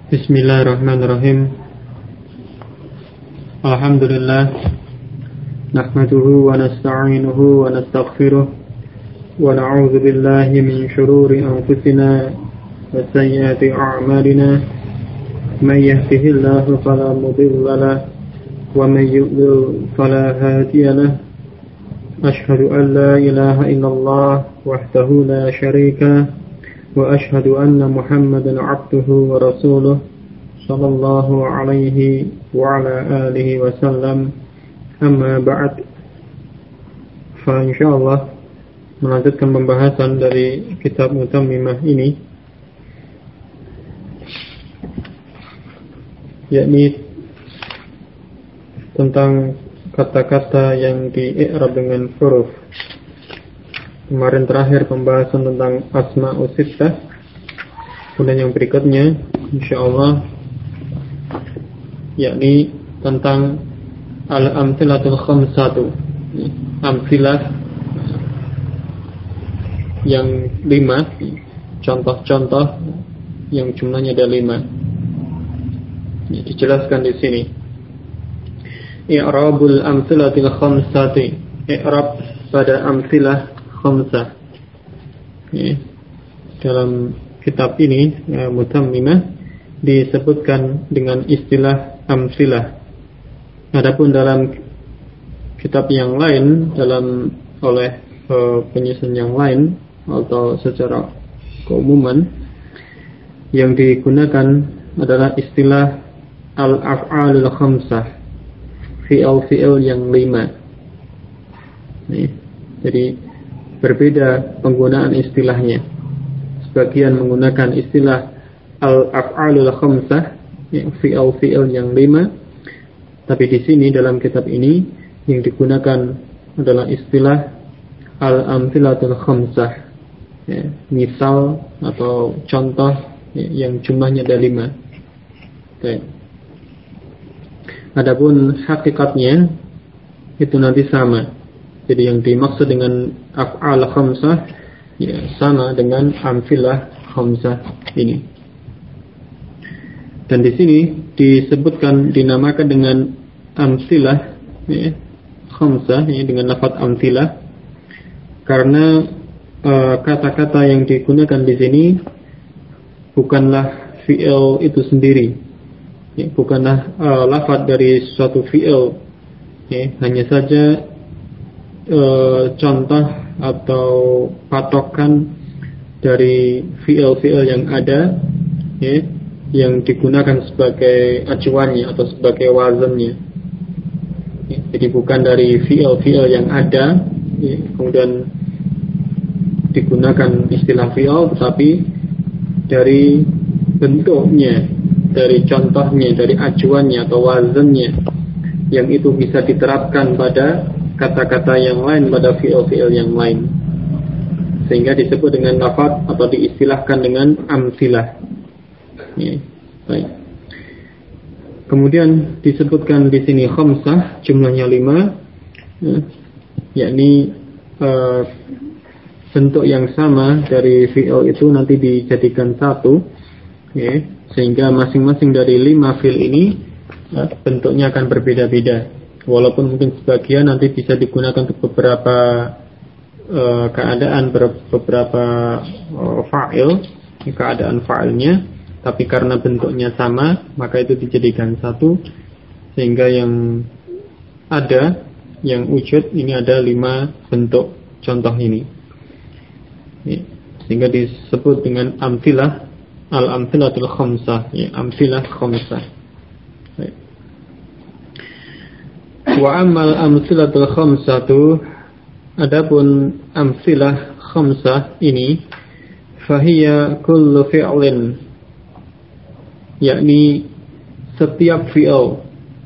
Bismillahirrahmanirrahim. Alhamdulillah. Nahmaduhu wa nasta'inuhu wa nastaghfiruh. Wa na'udzu billahi min shururi anfusina wa sayyiati a'malina. May yahdihillahu fala mudilla lahu wa may yudlil fala hadiya lahu. Ashhadu an la ilaha illallah wahdahu la syarika lahu. وأشهد أن محمدا عبده ورسوله صلى الله عليه وعلى آله وسلم أما بعد. فإنشاءالله melanjutkan pembahasan dari kitab Mutammimah ini, yakni tentang kata-kata yang di-i'rab dengan huruf. Kemarin terakhir pembahasan tentang asma'us sittah. Kemudian yang berikutnya insyaallah yakni tentang al-amtsilatul khamsatu, amtsilah yang 5, contoh-contoh yang jumlahnya ada 5. Dijelaskan di sini. I'rabul amtsilatil khamsati, i'rab pada amtsilah khamsah. Dalam kitab ini Mutammimah disebutkan dengan istilah amsilah. Adapun dalam kitab yang lain, oleh penyusun yang lain atau secara keumuman, yang digunakan adalah istilah al-af'alul khamsah, fi'il yang 5. Jadi berbeda penggunaan istilahnya. Sebagian menggunakan istilah al-af'alul khamsah, fi'il yang 5. Tapi di sini dalam kitab ini yang digunakan adalah istilah al-amtsilatul khamsah, misal atau contoh yang jumlahnya ada 5. Adapun hakikatnya itu nanti sama. Jadi yang dimaksud dengan af'al khamsah sama dengan amtsilah khamsah ini. Dan di sini disebutkan, dinamakan dengan amtsilah khamsah dengan lafaz amtsilah karena kata-kata yang digunakan di sini bukanlah fi'il itu sendiri, bukanlah lafaz dari suatu fi'il, hanya saja contoh atau patokan dari fi'il-fi'il yang ada, yang digunakan sebagai acuannya atau sebagai wazannya. Jadi bukan dari fi'il-fi'il yang ada kemudian digunakan istilah fi'il, tetapi dari bentuknya, dari contohnya, dari acuannya atau wazannya, yang itu bisa diterapkan pada kata-kata yang lain, pada fi'il-fi'il yang lain, sehingga disebut dengan lafaz atau diistilahkan dengan amtsilah. Baik. Kemudian disebutkan di sini khamsah, jumlahnya 5, yakni bentuk yang sama dari fi'il itu nanti dijadikan satu, sehingga masing-masing dari 5 fi'il ini bentuknya akan berbeda-beda. Walaupun mungkin sebagian nanti bisa digunakan untuk beberapa keadaan, beberapa fa'il, keadaan fa'ilnya, tapi karena bentuknya sama, maka itu dijadikan satu, sehingga yang ada, yang wujud ini ada 5 bentuk contoh ini, sehingga disebut dengan amtsilah, al-amtsilatul khamsah, amtsilah khamsah. Wa ammal amtsilatul khamsatu, adapun amtsilah khamsah ini, fahiya kullu fi'lin, yakni setiap fi'il.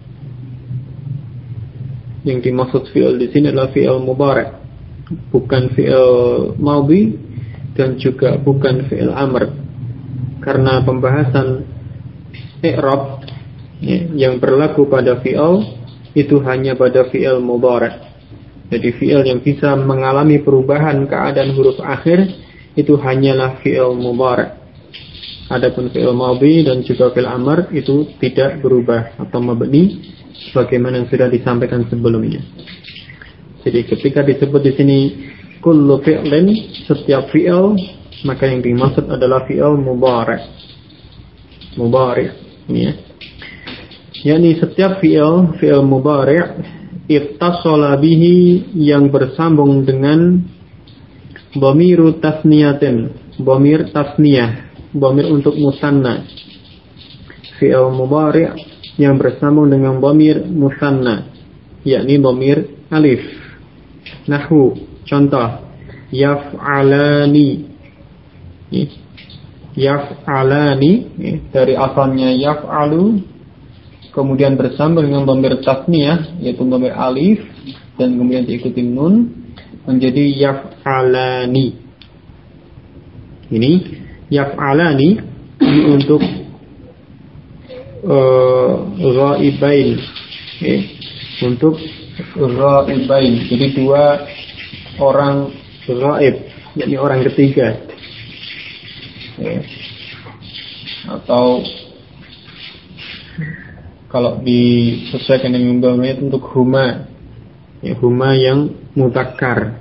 Yang dimaksud fi'il di sini adalah fi'il mudhari', bukan fi'il madhi dan juga bukan fi'il amr. Karena pembahasan i'rab yang berlaku pada fi'il itu hanya pada fi'il mudhari'. Jadi fi'il yang bisa mengalami perubahan keadaan huruf akhir itu hanyalah fi'il mudhari'. Adapun fi'il madhi dan juga fi'il amr itu tidak berubah atau mabni sebagaimana yang sudah disampaikan sebelumnya. Jadi ketika disebut di sini kullu fi'lin, setiap fi'il, maka yang dimaksud adalah fi'il mudhari'. Mudhari', ya. yakni setiap fi'il mudhari' ittasala bihi, yang bersambung dengan dhamiru tasniyatin, dhamir tasniyah, dhamir untuk musanna. Fi'il mudhari' yang bersambung dengan dhamir musanna, yakni dhamir alif. Nahwu, contoh, yaf'alani. Yaf'alani dari asalnya yaf'alu, kemudian bersambung dengan dhamir tasniyah yaitu dhamir alif dan kemudian diikuti nun menjadi yaf'alani. Ini yaf'alani ini untuk ghaibain, untuk ghaibain. Jadi dua orang ghaib, yakni orang ketiga. Atau kalau disesuaikan dengan dhamir untuk huma, huma yang mudzakkar.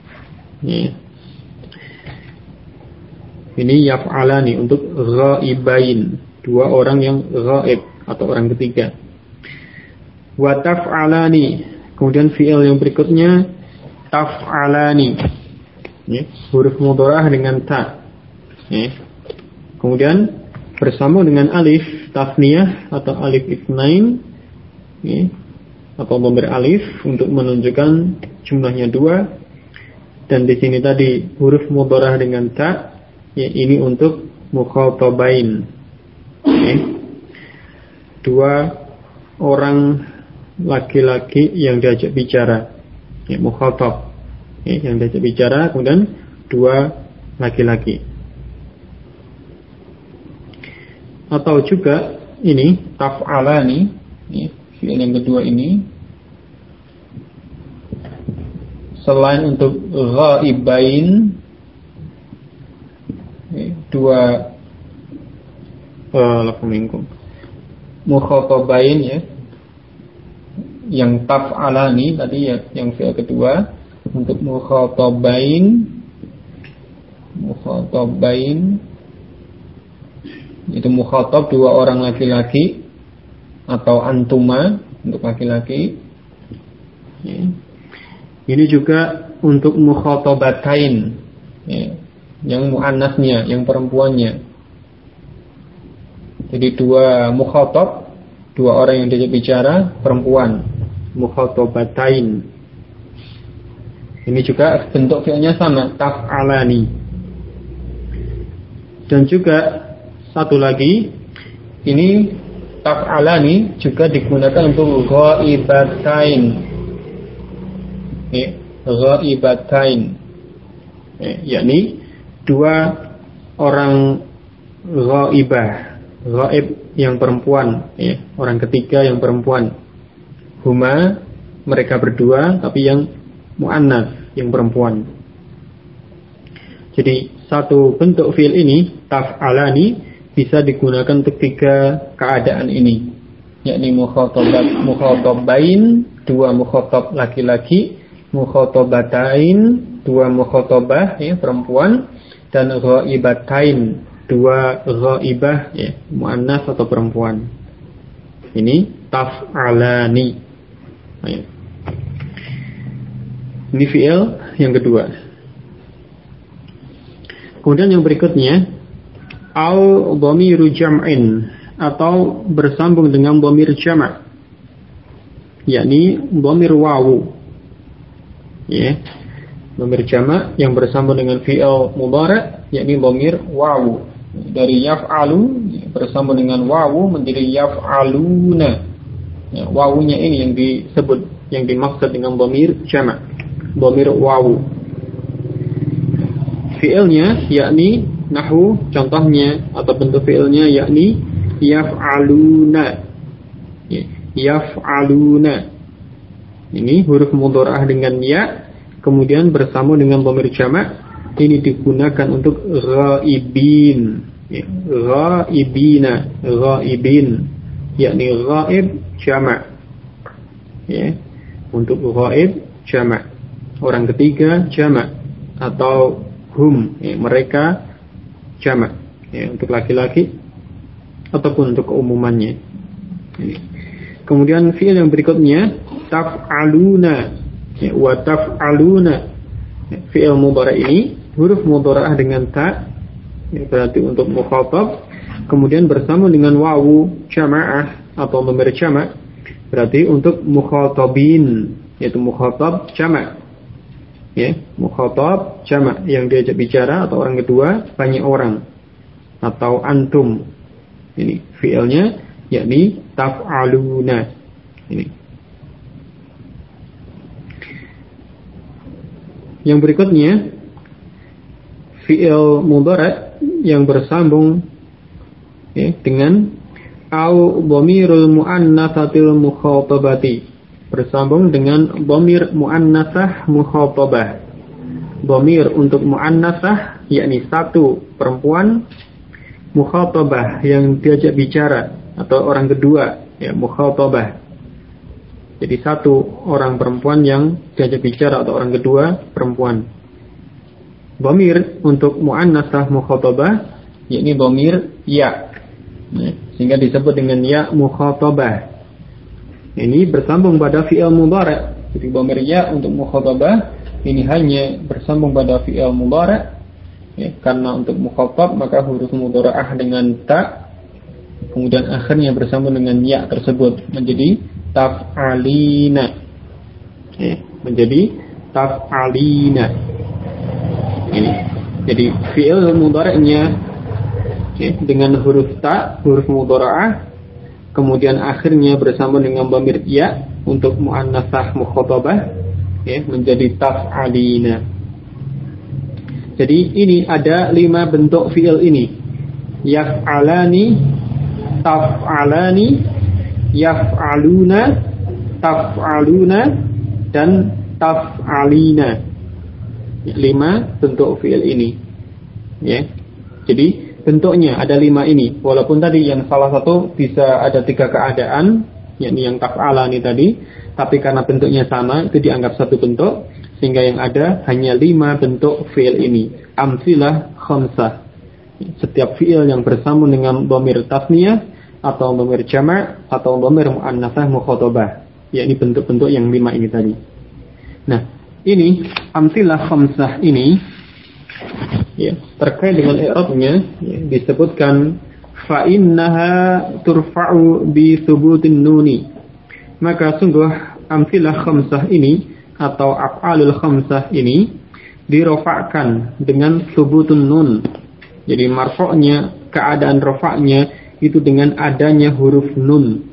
Ini yaf'alani untuk ghaibain, dua orang yang ghaib atau orang ketiga. Wa taf'alani, kemudian fi'il yang berikutnya taf'alani, huruf mudharah dengan ta. Kemudian bersambung dengan alif tasniyah atau alif itsnain, atau dhamir alif untuk menunjukkan jumlahnya dua. Dan di sini tadi huruf mudharah dengan ta, ini untuk mukhatabain, dua orang laki-laki yang diajak bicara, mukhatab, yang diajak bicara, kemudian dua laki-laki. Atau juga ini taf'alani, fi'il yang kedua ini, selain untuk ghaibain, dua mukhatabain, yang taf'alani tadi yang fi'il kedua, untuk mukhatabain itu mukhatab dua orang laki-laki atau antuma untuk laki-laki. Ini juga untuk mukhatabatain, yang muannasnya, yang perempuannya. Jadi dua mukhatab, dua orang yang diajak bicara perempuan, mukhatabatain. Ini juga bentuk fi'ilnya sama, taf'alani. Dan juga satu lagi, ini taf'alani juga digunakan untuk ghaibatain. Ghaibatain, yakni dua orang ghaibah, ghaib yang perempuan, orang ketiga yang perempuan. Huma, mereka berdua, tapi yang muannas, yang perempuan. Jadi satu bentuk fi'il ini taf'alani bisa digunakan untuk tiga keadaan ini, yakni mukhatabain, dua mukhatab laki-laki, mukhatabatain, dua mukhatabah, perempuan, dan ghaibatain, dua ghaibah, muannas atau perempuan. Ini taf'alani. Ini fi'il yang kedua. Kemudian yang berikutnya au dhamiru jam'in, atau bersambung dengan dhamir jama', yakni dhamir wawu. Dhamir jama' yang bersambung dengan fi'il mudhari', yakni dhamir wawu. Dari yaf'alu bersambung dengan wawu menjadi yaf'aluna. Wawunya ini yang disebut, yang dimaksud dengan dhamir jama', dhamir wawu. Fi'ilnya yakni nahwu, contohnya atau bentuk fi'ilnya yakni yaf'aluna. Yaf'aluna. Ini huruf mudharah dengan ya, kemudian bersambung dengan dhamir jama', ini digunakan untuk ghaibin. Ya, ghaibina, ghaibin, yakni ghaib jamak. Ya, untuk ghaib jamak. Orang ketiga jamak atau hum, ya, mereka jamak. Ya, untuk laki-laki ataupun untuk keumumannya. Ini. Kemudian fi'il yang berikutnya taf'aluna, ya, wa taf'aluna. Ya, fi'il mudhari' ini huruf mudhara'ah dengan ta, ya, berarti untuk mukhatab, kemudian bersama dengan wawu jama'ah atau dhamir jamak, berarti untuk mukhatabin, yaitu mukhatab jamak. Ya, mukhatab jamak yang diajak bicara atau orang kedua banyak orang atau antum. Ini fi'ilnya yakni taf'aluna. Ini. Yang berikutnya fi'il mudhari' yang bersambung, ya, dengan au dhamirul muannatsatil mukhatabati, bersambung dengan dhamir muannatsah mukhatabah. Dhamir untuk muannatsah yakni satu perempuan, mukhatabah yang diajak bicara atau orang kedua, ya, mukhatabah. Jadi satu orang perempuan yang diajak bicara atau orang kedua perempuan. Dhamir untuk muannasah mukhatabah yakni dhamir ya. Sehingga disebut dengan ya mukhatabah. Ini bersambung pada fi'il mudhari'. Jadi dhamir ya untuk mukhatabah ini hanya bersambung pada fi'il mudhari'. Ya, karena untuk mukhatab maka huruf mudhara'ah dengan ta, kemudian akhirnya bersambung dengan ya tersebut menjadi taf'alina. Ya, menjadi taf'alina. Ini. Jadi fi'il mudhari'nya, ya, dengan huruf ta, huruf mudhara'ah, kemudian akhirnya bersambung dengan dhamir ya untuk muannasah mukhatabah, ya, menjadi taf'alina. Jadi ini ada 5 bentuk fi'il ini. Yaf'alani, taf'alani, yaf'aluna, taf'aluna, dan taf'alina. 5 bentuk fi'il ini. Ya. Jadi bentuknya ada 5 ini. Walaupun tadi yang salah satu bisa ada 3 keadaan, yakni yang taf'alani tadi, tapi karena bentuknya sama itu dianggap satu bentuk, sehingga yang ada hanya 5 bentuk fi'il ini. Amsilah khamsah. Setiap fi'il yang bersambung dengan dhamir tasniyah atau dhamir jama' atau dhamir muannasah mukhatabah, yakni bentuk-bentuk yang 5 ini tadi. Nah, ini amsilah khamsah ini, ya, terkait dengan i'rabnya, ya, disebutkan fa innaha turfa'u bi thubutin nuni. Maka sungguh amsilah khamsah ini atau af'alul khamsah ini dirofakkan dengan subutun nun. Jadi marfa'nya, keadaan rofaknya itu dengan adanya huruf nun.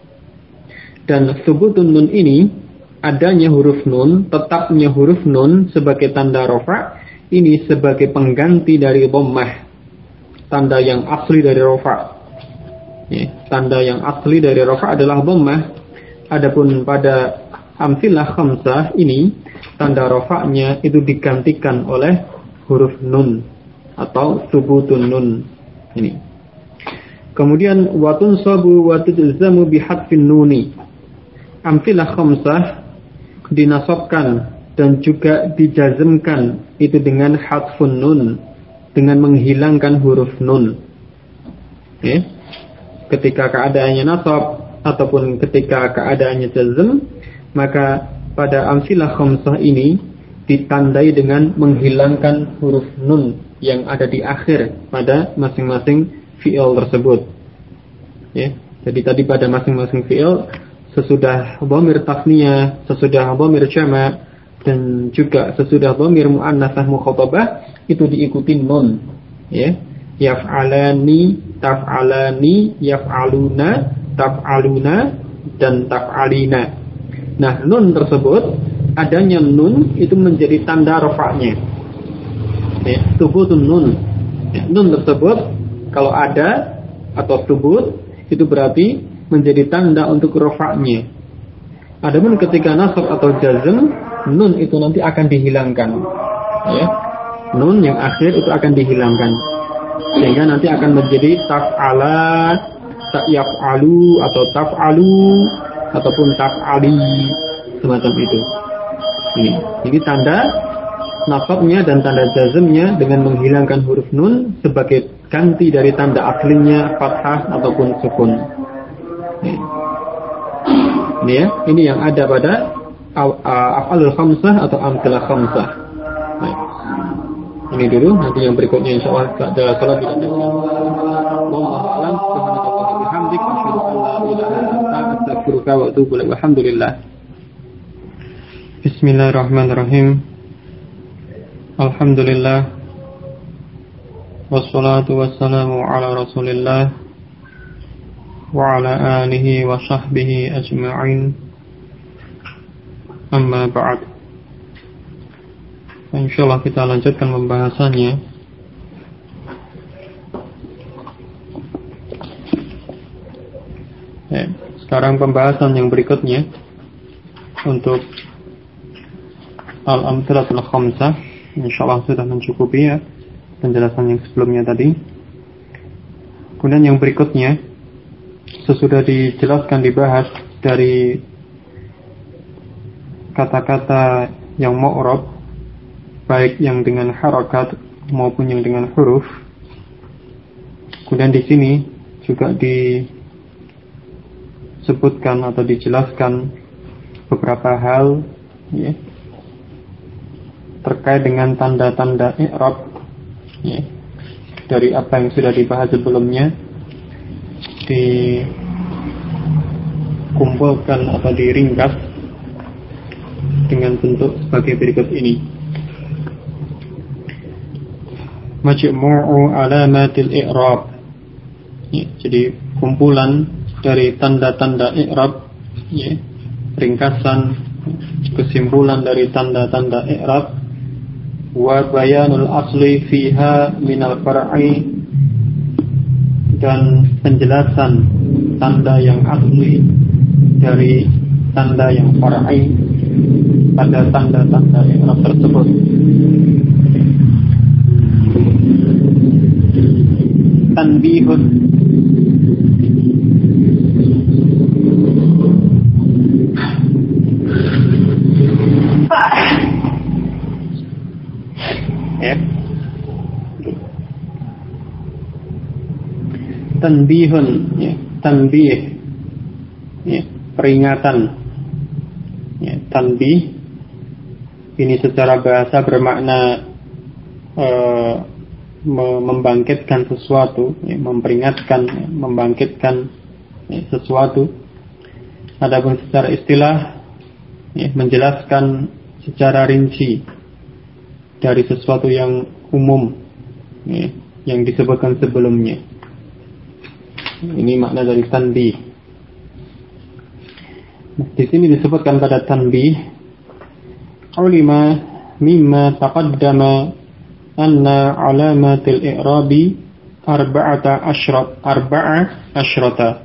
Dan subutun nun ini, adanya huruf nun, tetapnya huruf nun sebagai tanda rofak, ini sebagai pengganti dari dhammah, tanda yang asli dari rofak. Ya, tanda yang asli dari rofak adalah dhammah. Adapun pada amsilah khamsah ini tanda rofaknya itu digantikan oleh huruf nun atau subutun nun ini. Kemudian watun sabu watujzamu bihadfin nuni. Amsilah khamsah dinasabkan dan juga dijazmkan itu dengan hadfun nun, dengan menghilangkan huruf nun. Ya. Ketika keadaannya nasab ataupun ketika keadaannya jazm, maka pada amsilah khamsah ini ditandai dengan menghilangkan huruf nun yang ada di akhir pada masing-masing fi'il tersebut. Ya, jadi tadi pada masing-masing fi'il sesudah dhamir tasniyah, sesudah dhamir jama' dan juga sesudah dhamir muannasah mukhatabah itu diikuti nun. Ya, yaf'alani, taf'alani, yaf'aluna, taf'aluna, dan taf'alina. Nah, nun tersebut, adanya nun itu menjadi tanda rofaknya. Ya, subutun nun. Ya, nun tersebut kalau ada atau subut itu berarti menjadi tanda untuk rofaknya. Adapun ketika nasab atau jazm, nun itu nanti akan dihilangkan. Ya, nun yang akhir itu akan dihilangkan. sehingga nanti akan menjadi taf'ala, yaf'alu atau taf'alu ataupun taf'ali, semacam itu. Ini tanda nasabnya dan tanda jazmnya dengan menghilangkan huruf nun sebagai ganti dari tanda aslinya fathah ataupun sukun. Ini ya, ini yang ada pada af'alul khamsah atau amthilah khamsah. Baik. Ini dulu, nanti yang berikutnya insyaallah ada salat kita. Wallahu a'lam. Subhanallah wa bihamdihi asyhadu an la ilaha illa anta astaghfiruka wa atubu ilaik. Walhamdulillah. Bismillahirrahmanirrahim. Alhamdulillah. Wassalatu wassalamu ala Rasulillah wa ala alihi wa sahbihi ajma'in. Amma ba'd. Insyaallah kita lanjutkan pembahasannya. Sekarang pembahasan yang berikutnya untuk al-amthilatul khamsah. Insyaallah sudah mencukupi ya penjelasan yang sebelumnya tadi. Kemudian yang berikutnya sesudah dijelaskan, dibahas dari kata-kata yang mu'rab, baik yang dengan harakat maupun yang dengan huruf. Kemudian di sini juga disebutkan atau dijelaskan beberapa hal ya, terkait dengan tanda-tanda i'rab ya, dari apa yang sudah dibahas sebelumnya, dikumpulkan atau diringkas dengan bentuk sebagai berikut ini. Majmu'u alamatil i'rab ya, jadi kumpulan dari tanda-tanda i'rab ya, ringkasan kesimpulan dari tanda-tanda i'rab, wa bayanul asli fiha minal far'i, dan penjelasan tanda yang asli dari tanda yang far'i pada tanda-tanda i'rab tersebut. Tanbihun, ya. Tanbihun ya, tanbih ya, peringatan ya, tanbih ini secara bahasa bermakna membangkitkan sesuatu ya, memperingatkan ya, membangkitkan ya, sesuatu. Adapun secara istilah ya, menjelaskan secara rinci dari sesuatu yang umum ya, yang disebutkan sebelumnya. Ini makna dari tanbih. Di sini disebutkan pada tanbih, ulima mimma taqaddama anna alamatil i'rabi arba'a asyrata.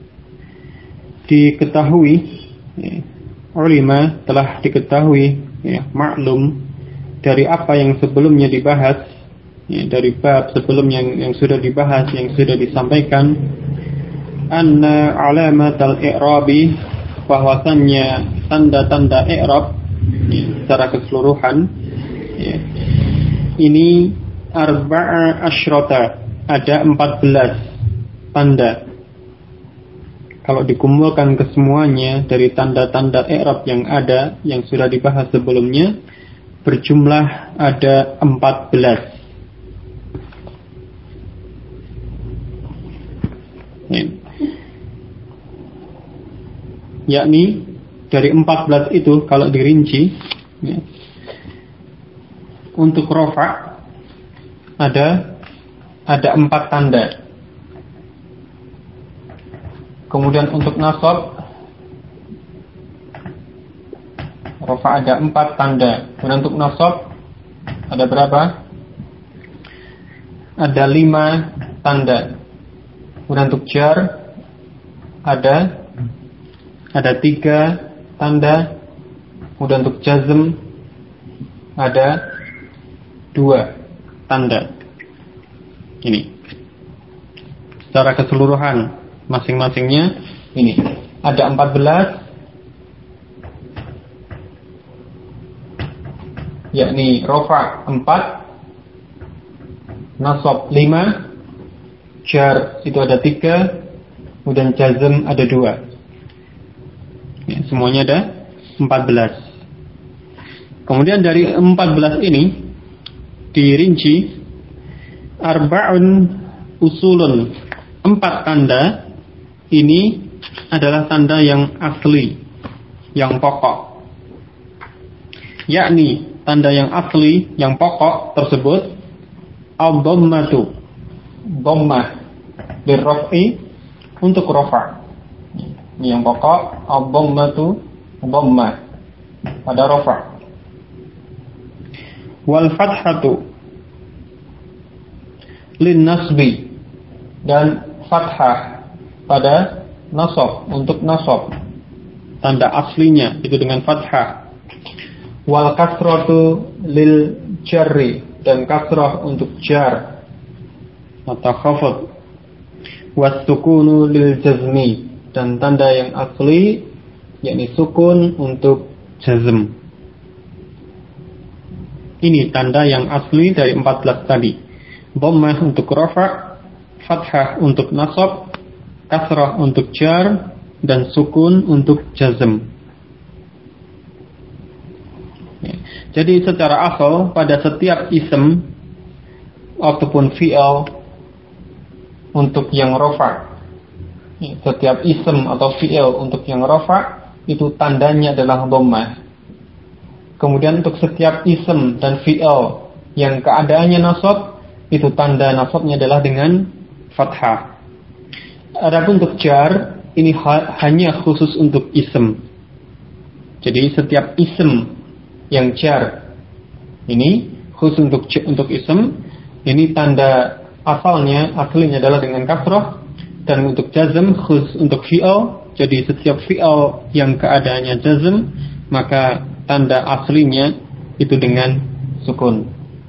Diketahui ya, ulima telah diketahui ya, maklum dari apa yang sebelumnya dibahas ya, dari bab sebelumnya yang sudah dibahas, yang sudah disampaikan, anna alamatal i'rabi, bahwasannya tanda-tanda i'rab ya, secara keseluruhan ya, ini arba'a asyrata, ada 14 tanda. Kalau dikumpulkan kesemuanya dari tanda-tanda i'rab yang ada, yang sudah dibahas sebelumnya, berjumlah ada 14. Yakni dari 14 itu kalau dirinci ya, untuk rafa ada 4 tanda. Kemudian untuk nasab rafa ada 4 tanda. Kemudian untuk nasab ada berapa? Ada 5 tanda. Kemudian untuk jar ada 3 tanda. Kemudian untuk jazm ada 2 tanda. Ini. secara keseluruhan masing-masingnya ini ada 14, yakni rofa 4, nasab 5, jar itu ada 3, kemudian jazm ada 2. Ya, semuanya ada 14. Kemudian dari 14 ini dirinci arba'un usulun, 4 tanda ini adalah tanda yang asli, yang pokok. Yakni tanda yang asli, yang pokok tersebut al-dhammatu, dhammah lirraf'i, untuk rafa. Ini yang pokok, al-dhammatu, dhammah pada rafa. Wal fathatu lin nasbi, dan fathah pada nasab, untuk nasab. Tanda aslinya itu dengan fathah. Wal kasratu lil jarri, dan kasrah untuk jar atau khafad. Was sukunu lil jazmi, dan tanda yang asli yakni sukun untuk jazm. Ini tanda yang asli dari 14 tadi. Dhammah untuk rafa', fathah untuk nasab, kasrah untuk jar, dan sukun untuk jazm. Ya. Jadi secara asal pada setiap ism ataupun fi'il untuk yang rafa', setiap ism atau fi'il untuk yang rafa' itu tandanya adalah dhammah. Kemudian untuk setiap ism dan fi'il yang keadaannya nasab, itu tanda nasabnya adalah dengan fathah. Adapun untuk jar, ini hanya khusus untuk ism. Jadi setiap ism yang jar ini khusus untuk ism, ini tanda aslinya adalah dengan kasrah. Dan untuk jazm khusus untuk fi'il. Jadi setiap fi'il yang keadaannya jazm, maka tanda aslinya itu dengan sukun.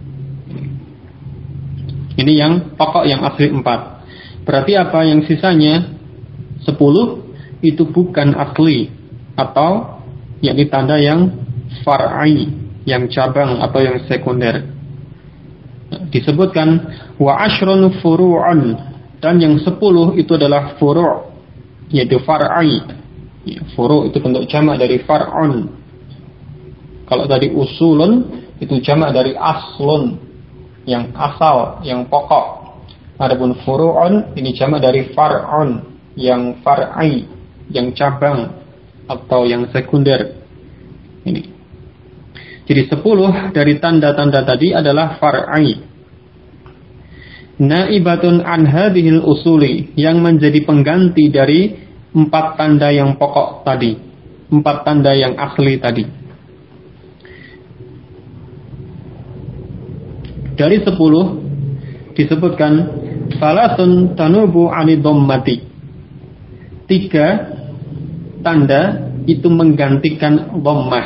Ini yang pokok yang asli 4. Berarti apa yang sisanya 10 itu bukan asli, atau yakni tanda yang far'i, yang cabang atau yang sekunder. Disebutkan wa ashrun furu'un, dan yang 10 itu adalah furu', yaitu far'i. Furu' itu bentuk jamak dari far'un. Kalau tadi usulun itu jamak dari aslun, yang asal, yang pokok. Adapun furu'un ini jamak dari far'un, yang far'i, yang cabang atau yang sekunder. Ini. Jadi 10 dari tanda-tanda tadi adalah far'i. Naibatun an hadhil usuli, yang menjadi pengganti dari 4 tanda yang pokok tadi, 4 tanda yang asli tadi. Dari 10 disebutkan salasun tanubu ani dhammati, 3 tanda itu menggantikan dhammah.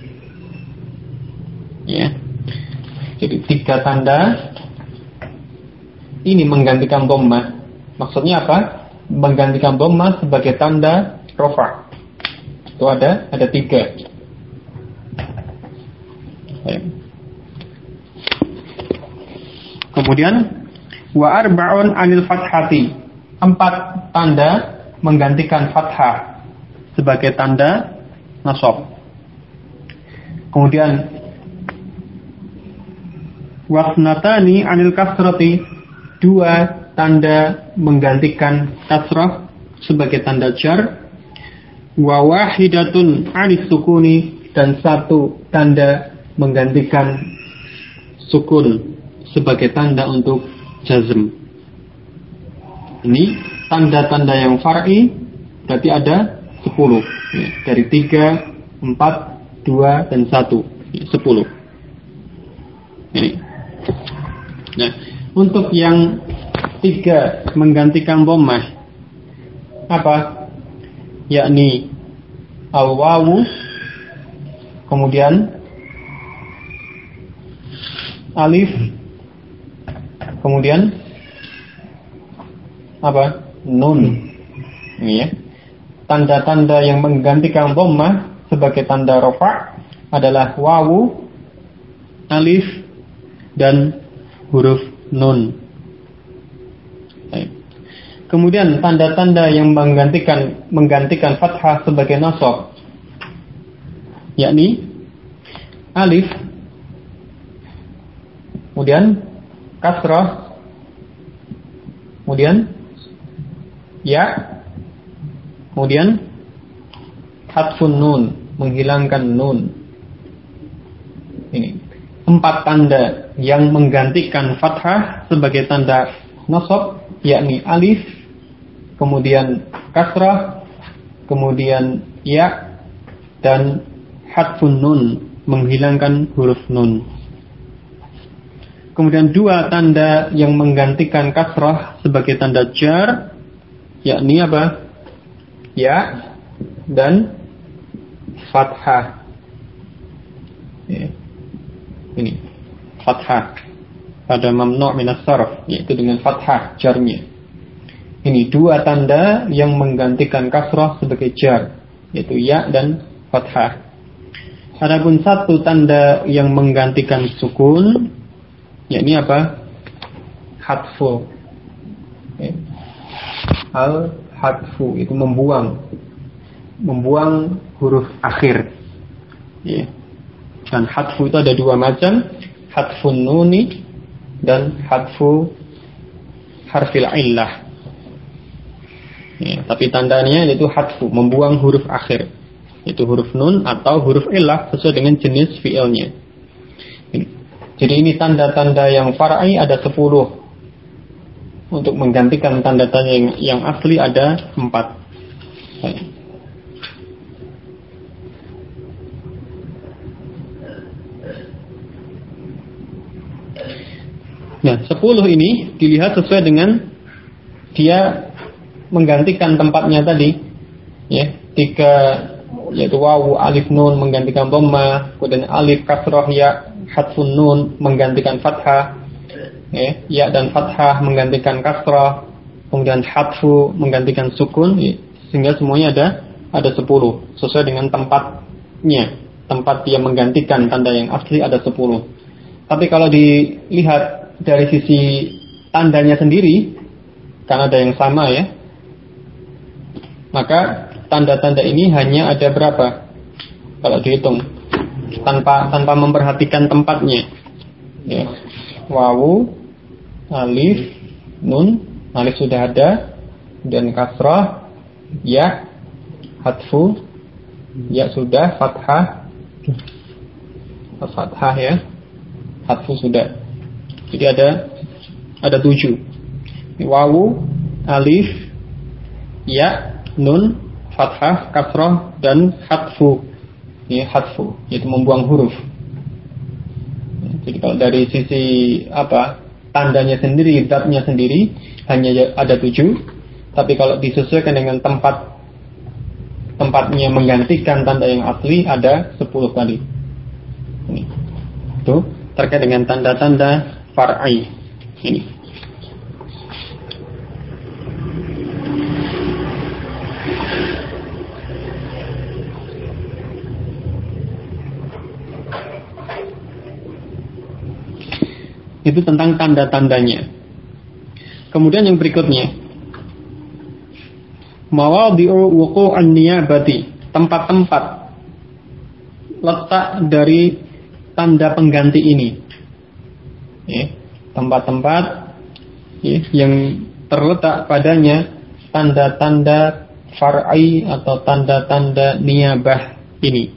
Ya. Jadi 3 tanda ini menggantikan dhammah. Maksudnya apa? Menggantikan dhammah sebagai tanda rafa'. Itu ada 3. Ya. Kemudian wa arba'un anil fathati, 4 tanda menggantikan fathah sebagai tanda nasab. Kemudian wasnatani anil kasrati, 2 tanda menggantikan kasrah sebagai tanda jar. Wa wahidatun anis sukuni, dan 1 tanda menggantikan sukun sebagai tanda untuk jazm. Ini tanda-tanda yang far'i, berarti ada 10. Ya, dari 3, 4, 2, dan 1. Ya, 10. Ini. Nah, untuk yang 3 menggantikan dhammah apa? Yakni al-wawu, kemudian alif, kemudian apa? Nun. Ini ya. Tanda-tanda yang menggantikan dhammah sebagai tanda rafa' adalah wawu, alif, dan huruf nun. Kemudian tanda-tanda yang menggantikan fathah sebagai nasab, yakni alif, kemudian kasrah, kemudian ya, kemudian hadfun nun, menghilangkan nun. Ini 4 tanda yang menggantikan fathah sebagai tanda nasab, yakni alif, kemudian kasrah, kemudian ya, dan hadfun nun, menghilangkan huruf nun. Kemudian 2 tanda yang menggantikan kasrah sebagai tanda jar, yakni apa? Ya dan fathah. Ini fathah pada mamnu' minas sarf, yaitu dengan fathah jarnya. Ini 2 tanda yang menggantikan kasrah sebagai jar, yaitu ya dan fathah. Adapun 1 tanda yang menggantikan sukun, yakni apa? Hadfu. Al-hadfu itu membuang huruf akhir. Dan hadfu itu ada 2 macam, hadfun nuni dan hadfu harfil illah. Tapi tandanya yaitu hadfu, membuang huruf akhir, itu huruf nun atau huruf illah sesuai dengan jenis fi'ilnya. Jadi ini tanda-tanda yang far'i ada 10. Untuk menggantikan tanda-tanda yang asli ada 4. Nah, 10 ini dilihat sesuai dengan dia menggantikan tempatnya tadi. Ya, 3 yaitu wawu, alif, nun menggantikan dhamma, kemudian alif, kasrah, ya, hadfun nun menggantikan fathah. Ya dan fathah menggantikan kasrah, kemudian hadfu menggantikan sukun, sehingga semuanya ada 10 sesuai dengan tempatnya. Tempat dia menggantikan tanda yang asli ada 10. Tapi kalau dilihat dari sisi tandanya sendiri, karena ada yang sama ya, maka tanda-tanda ini hanya ada berapa? Kalau dihitung tanpa memperhatikan tempatnya, ya. Wawu, alif, nun, alif sudah ada, dan kasrah, ya, hadfu, ya sudah, fathah ya, hadfu sudah. Jadi ada 7. Wawu, alif, ya, nun, fathah, kasrah, dan hadfu. Ini hadfu, yaitu membuang huruf. Jadi kalau dari sisi tandanya sendiri, zatnya sendiri hanya ada 7. Tapi kalau disesuaikan dengan tempatnya menggantikan tanda yang asli ada 10 tadi. Ini. Itu terkait dengan tanda-tanda far'i. Ini. Itu tentang tanda-tandanya. Kemudian yang berikutnya, mawadhi'u wuqu'an niyabati, tempat-tempat letak dari tanda pengganti ini. Tempat-tempat yang terletak padanya tanda-tanda far'i atau tanda-tanda niyabah ini.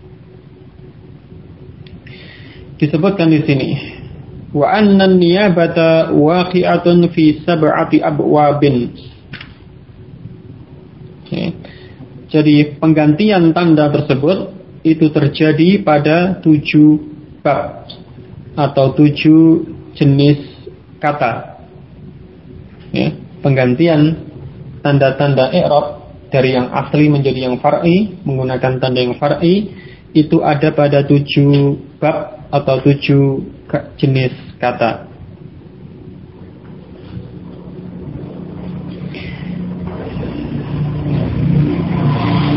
Disebutkan di sini, wa anna niyabata waqi'atun fi 7 abwabin. Jadi penggantian tanda tersebut itu terjadi pada 7 bab atau 7 jenis kata. Penggantian tanda-tanda i'rab dari yang asli menjadi yang far'i menggunakan tanda yang far'i itu ada pada 7 bab atau 7 jenis kata.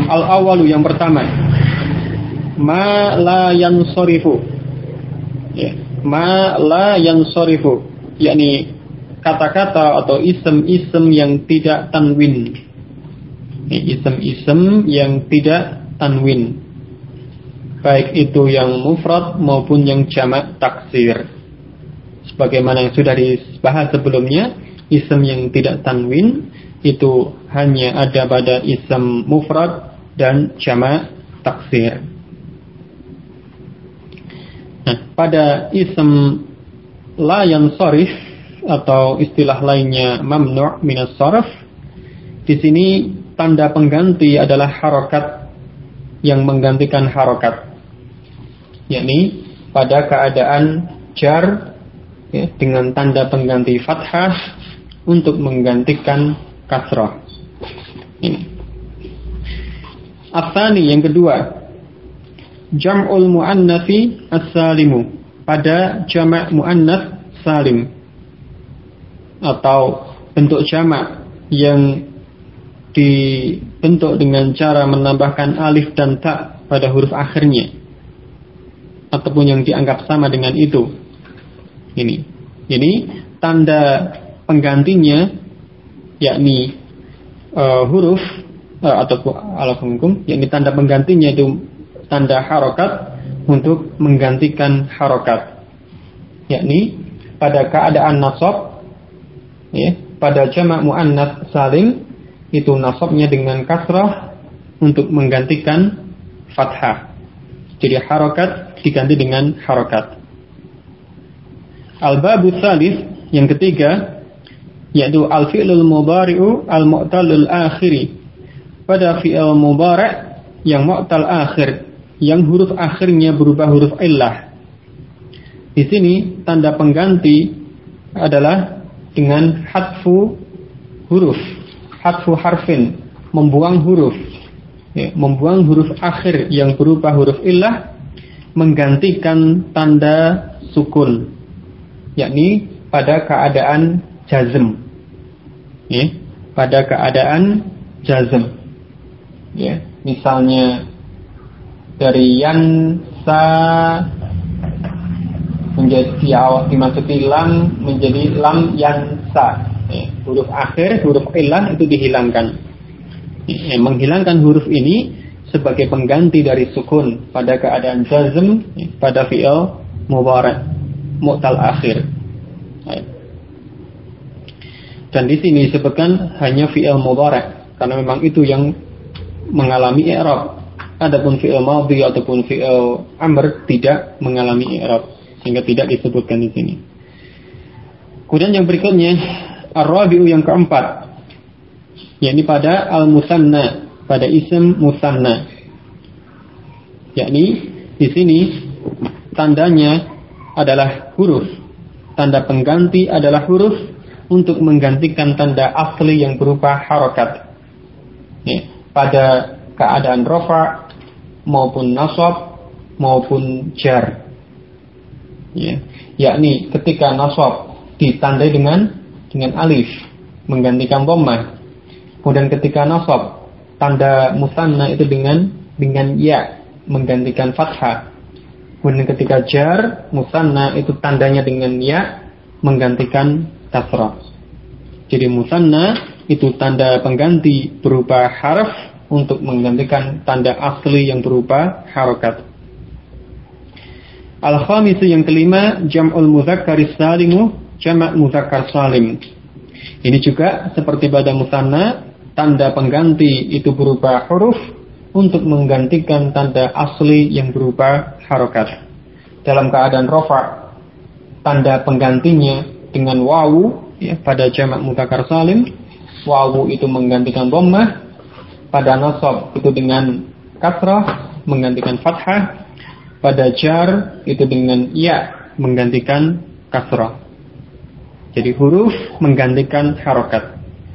Al-awwalu yang pertama, ma la yansarifu. Ya, ma la yansarifu, yakni kata-kata atau isem-isem yang tidak tanwin. Isem-isem yang tidak tanwin, baik itu yang mufrad maupun yang jamak taksir. Sebagaimana yang sudah dibahas sebelumnya, isem yang tidak tanwin itu hanya ada pada isem mufrad dan jamak taksir. Nah, pada isem la yansarif atau istilah lainnya mamnu' minas sarf, di sini tanda pengganti adalah harokat yang menggantikan harokat, yakni pada keadaan jar ya, dengan tanda pengganti fathah untuk menggantikan kasrah. Ini. Atsani yang kedua, jam'ul muannatsi as-salimu, pada jamak muannats salim atau bentuk jamak yang dibentuk dengan cara menambahkan alif dan ta pada huruf akhirnya ataupun yang dianggap sama dengan itu. Ini tanda penggantinya yakni huruf ataupun alafungkum, yakni tanda penggantinya itu tanda harokat untuk menggantikan harokat, yakni pada keadaan nasab ya, pada jamak muannats salim itu nasabnya dengan kasrah untuk menggantikan fathah. Jadi harokat diganti dengan harokat. Al-babu tsalits yang ketiga, yaitu al-fi'lul mudhari'u al-mu'talul akhiri, pada fi'il mudhari' yang mu'tal akhir, yang huruf akhirnya berubah huruf illah. Di sini tanda pengganti adalah dengan hadfu huruf, hadfu harfin, membuang huruf, ya, membuang huruf akhir yang berupa huruf illah, menggantikan tanda sukun, yakni pada keadaan jazm, ya, pada keadaan jazm, ya, misalnya dari yansa menjadi awal dimasuki lam menjadi lam yansa, ya, huruf akhir huruf illah itu dihilangkan, ya, menghilangkan huruf ini sebagai pengganti dari sukun pada keadaan jazm, ya, pada fi'il mudhari' mu'tal akhir. Ya. Dan di sini disebutkan hanya fi'il mudhari' karena memang itu yang mengalami i'rab. Adapun fi'il madhi ataupun fi'il amr tidak mengalami i'rab, sehingga tidak disebutkan di sini. Kemudian yang berikutnya ar-rabi'u yang keempat, yakni pada al-musanna, pada isim musanna, yakni di sini tandanya adalah huruf, tanda pengganti adalah huruf untuk menggantikan tanda asli yang berupa harokat, ya, pada keadaan rafa maupun nasab maupun jar, ya, yakni ketika nasab ditandai dengan alif menggantikan dhammah, kemudian ketika nasab tanda musanna itu dengan ya menggantikan fathah, kemudian ketika jar musanna itu tandanya dengan ya menggantikan kasrah. Jadi musanna itu tanda pengganti berupa harf untuk menggantikan tanda asli yang berupa harokat. Al-khamisu yang kelima, jam'ul mudzakkari salimu, jamak mudzakkar salim. Ini juga seperti pada musanna, tanda pengganti itu berupa huruf untuk menggantikan tanda asli yang berupa harokat. Dalam keadaan rafa, tanda penggantinya dengan wawu, ya, pada jamak mudzakkar salim, wawu itu menggantikan dhammah. Pada nasab itu dengan kasrah menggantikan fathah, pada jar itu dengan ya menggantikan kasrah. Jadi huruf menggantikan harokat.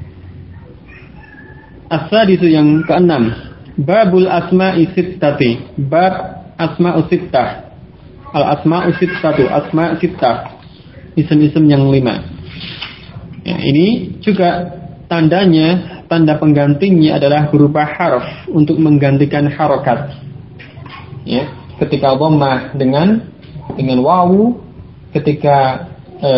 As-sadisu yang keenam, babul asma'i sittati, bab asma'u sittah. Al-asma'u sittatu, asma' sittah, isim-isim yang 5. Ya, ini juga tandanya tanda penggantinya adalah berupa harf untuk menggantikan harokat. Ya, ketika dhammah dengan wawu, ketika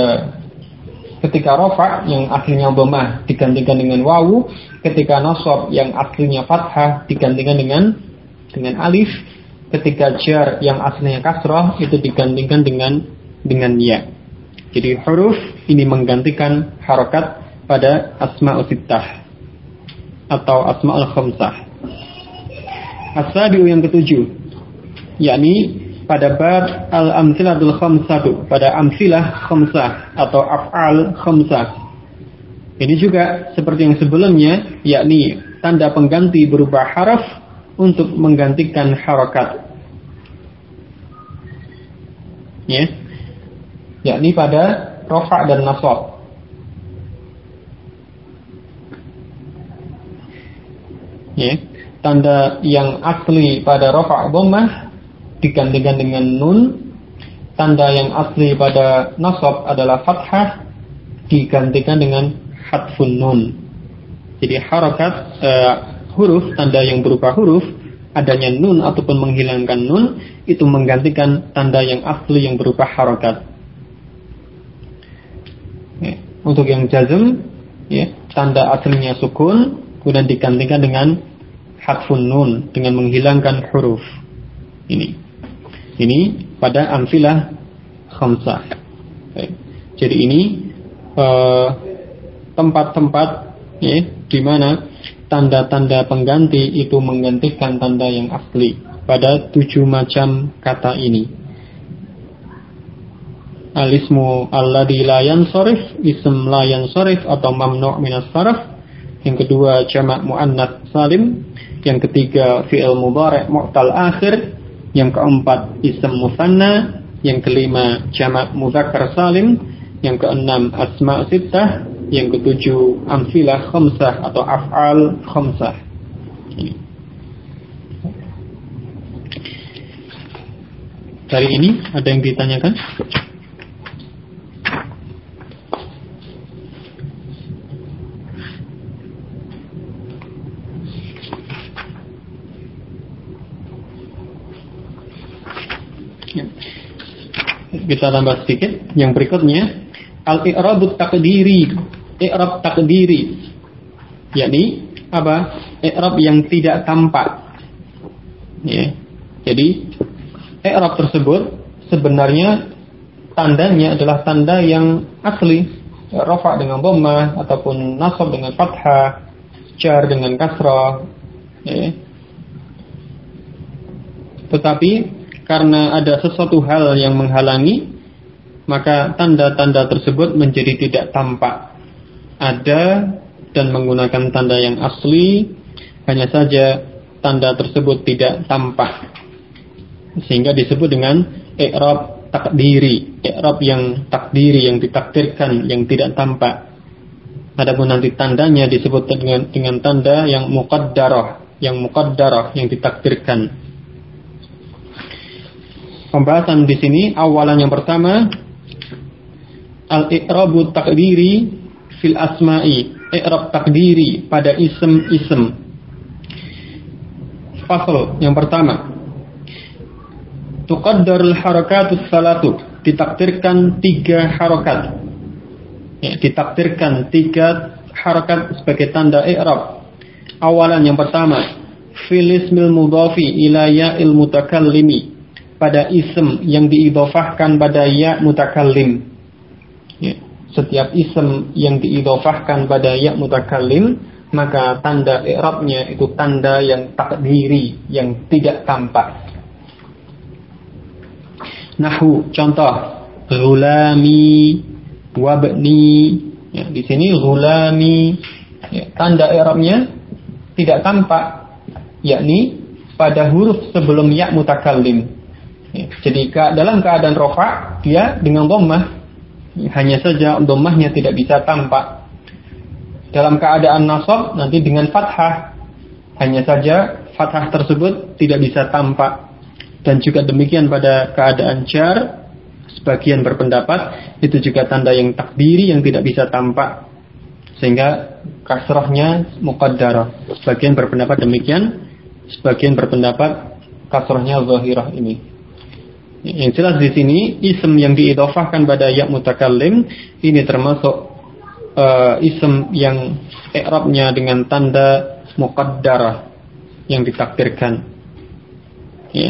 rafa yang aslinya dhammah digantikan dengan wawu, ketika nasab yang aslinya fathah digantikan dengan alif, ketika jar yang aslinya kasrah itu digantikan dengan ya. Jadi huruf ini menggantikan harokat pada asma'ul sittah atau asma'ul khamsah. As-sabi'u yang ketujuh, yakni pada bab al-amsilatul khamsatu, pada amsilah khamsah atau af'al khamsah. Ini juga seperti yang sebelumnya, yakni tanda pengganti berupa haraf untuk menggantikan harokat. Ya, yakni pada rafa' dan nasab. Ya, tanda yang asli pada rafa' dhammah digantikan dengan nun, tanda yang asli pada nasab adalah fathah digantikan dengan hatfun nun. Jadi harokat huruf, tanda yang berupa huruf, adanya nun ataupun menghilangkan nun itu menggantikan tanda yang asli yang berupa harokat. Ya, untuk yang jazm, ya, tanda aslinya sukun kemudian digantikan dengan hatfun nun dengan menghilangkan huruf. Ini pada amsilah khamsah. Jadi ini tempat-tempat, ya, di mana tanda-tanda pengganti itu menggantikan tanda yang asli pada 7 macam kata ini. Al-ismu alladhi la yansarif, ism la yansarif atau mamnu' minas sarf. Yang kedua jamak muannats salim. Yang ketiga fi'il mudhari' mu'tal akhir. Yang keempat ism musanna. Yang kelima jamak mudzakkar salim. Yang keenam asma' sittah. Yang ketujuh amsilah khamsah atau af'al khamsah. Dari ini ada yang ditanyakan? Kita tambah sedikit. Yang berikutnya al-i'rabut taqdiri, i'rab taqdiri, yakni apa? I'rab yang tidak tampak. Ya. Jadi i'rab tersebut sebenarnya tandanya adalah tanda yang asli, rafa dengan dhammah ataupun nasab dengan fathah, jar dengan kasrah. Ya. Tetapi karena ada sesuatu hal yang menghalangi, maka tanda-tanda tersebut menjadi tidak tampak. Ada dan menggunakan tanda yang asli, hanya saja tanda tersebut tidak tampak, sehingga disebut dengan i'rab takdiri, i'rab yang takdiri, yang ditakdirkan, yang tidak tampak. Adapun nanti tandanya disebut dengan tanda yang muqaddarah, yang ditakdirkan. Pembahasan di sini awalan yang pertama al-i'rabu takdiri fil asma'i, i'rab takdiri pada ism-ism. Fasal yang pertama, tuqaddarul harakatus salatu, ditakdirkan 3 harokat. Ya, ditakdirkan 3 harokat sebagai tanda i'rab. Awalan yang pertama, fil ismil mudhafi ila ya'il mutakallimi, pada ism yang diidhofahkan pada ya mutakallim. Ya, setiap ism yang diidhofahkan pada ya mutakallim, maka tanda i'rabnya itu tanda yang takdiri, yang tidak tampak. Nahwu, contoh, ghulami, wabni. Ya, di sini ghulami, ya, tanda i'rabnya tidak tampak, yakni pada huruf sebelum ya mutakallim. Ya, jadi dalam keadaan rafa dia dengan dhammah, hanya saja dhammahnya tidak bisa tampak. Dalam keadaan nasab nanti dengan fathah, hanya saja fathah tersebut tidak bisa tampak. Dan juga demikian pada keadaan jar, sebagian berpendapat itu juga tanda yang takdiri yang tidak bisa tampak, sehingga kasrahnya muqaddarah. Sebagian berpendapat demikian, sebagian berpendapat kasrahnya zahirah ini. Yang jelas di sini ism yang diidhofahkan pada ya mutakallim ini termasuk ism yang i'rabnya dengan tanda muqaddarah yang ditakdirkan. Ya.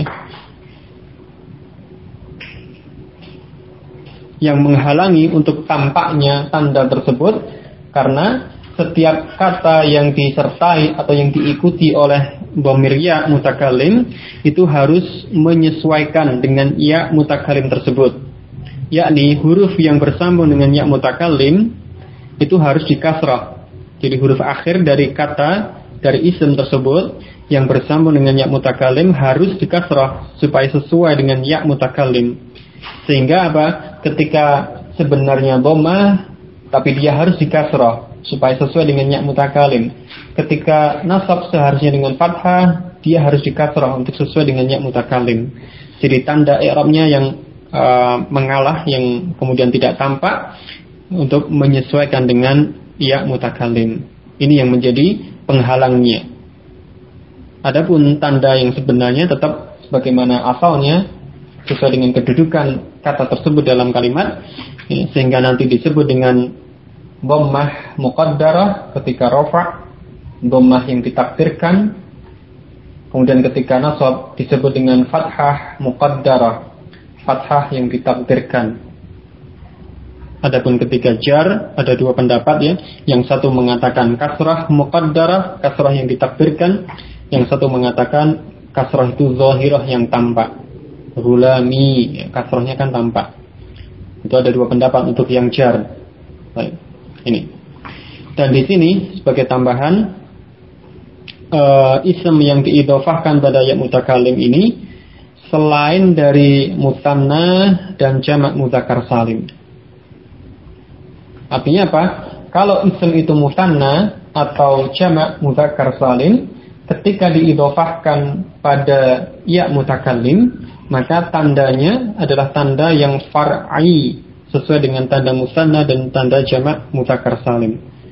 Yang menghalangi untuk tampaknya tanda tersebut karena setiap kata yang disertai atau yang diikuti oleh dhamir ya mutakallim itu harus menyesuaikan dengan ya mutakallim tersebut, yakni huruf yang bersambung dengan ya mutakallim itu harus dikasrah. Jadi huruf akhir dari kata dari isim tersebut yang bersambung dengan ya mutakallim harus dikasrah supaya sesuai dengan ya mutakallim. Sehingga apa? Ketika sebenarnya dhammah tapi dia harus dikasrah supaya sesuai dengan ya mutakallim. Ketika nasab seharusnya dengan fathah, dia harus dikasrah untuk sesuai dengan ya mutakallim. Jadi tanda i'rabnya yang mengalah, yang kemudian tidak tampak untuk menyesuaikan dengan ya mutakallim. Ini yang menjadi penghalangnya. Adapun tanda yang sebenarnya tetap sebagaimana asalnya, sesuai dengan kedudukan kata tersebut dalam kalimat, sehingga nanti disebut dengan dhammah muqaddarah ketika rafa', dhammah yang ditakdirkan. Kemudian ketika nasab disebut dengan fathah muqaddarah, fathah yang ditakdirkan. Adapun ketika jar ada dua pendapat ya. Yang satu mengatakan kasrah muqaddarah, kasrah yang ditakdirkan. Yang satu mengatakan kasrah itu zahirah yang tampak. Gulami, kasrahnya kan tampak. Itu ada dua pendapat untuk yang jar. Baik, ini. Dan di sini sebagai tambahan, ism yang diidhofahkan pada ya mutakallim ini selain dari musanna dan jamak mudzakkar salim. Artinya apa? Kalau ism itu musanna atau jamak mudzakkar salim, ketika diidhofahkan pada ya mutakallim, maka tandanya adalah tanda yang far'i sesuai dengan tanda musanna dan tanda jamak mudzakkar salim.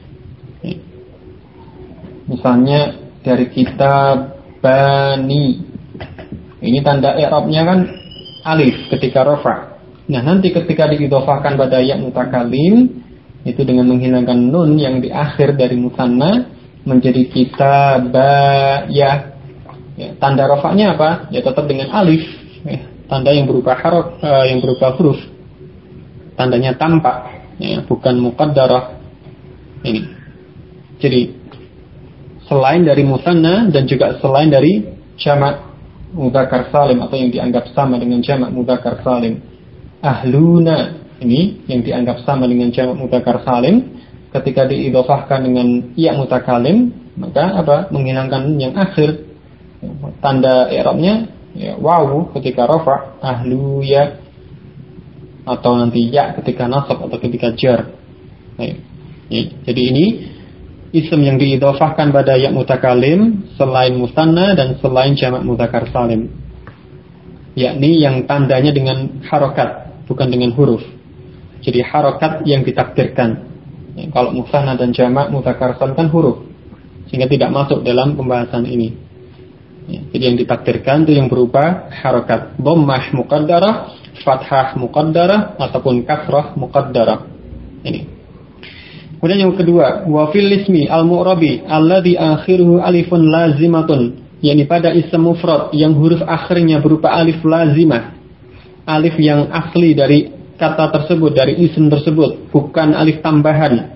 Misalnya dari kitab bani, ini tanda i'rabnya kan alif ketika rafa'. Nah, nanti ketika diidhofahkan pada ya mutakallim itu dengan menghilangkan nun yang di akhir dari musanna menjadi kitabaya. Ya, tanda rafa'nya apa? Ya tetap dengan alif. Ya, tanda yang berupa yang berupa huruf. Tandanya tampak, ya, bukan muqaddarah. Ini. Jadi selain dari musanna dan juga selain dari jamak mudzakkar salim atau yang dianggap sama dengan jamak mudzakkar salim. Ahluna ini yang dianggap sama dengan jamak mudzakkar salim, ketika diidhofahkan dengan ya mutakallim, maka apa? Menghilangkan yang akhir. Tanda i'rabnya ya wawu ketika rafa', ahlu ya, atau nanti ya ketika nasab atau ketika jar. Baik. Jadi ini isim yang diidhofahkan pada ya mutakallim selain musanna dan selain jamak mudzakkar salim, yakni yang tandanya dengan harokat bukan dengan huruf. Jadi harokat yang ditakdirkan. Ya, kalau musanna dan jamak mudzakkar salim kan huruf, sehingga tidak masuk dalam pembahasan ini. Ya, jadi yang ditakdirkan itu yang berupa harokat, dhammah muqaddarah, fathah muqaddarah ataupun kasrah muqaddarah. Ini. Kemudian yang kedua, wa fil ismi al-mu'rabi alladhi akhiruhu alifun lazimatun, yakni pada ism mufrad yang huruf akhirnya berupa alif lazimah. Alif yang asli dari kata tersebut, dari ism tersebut, bukan alif tambahan.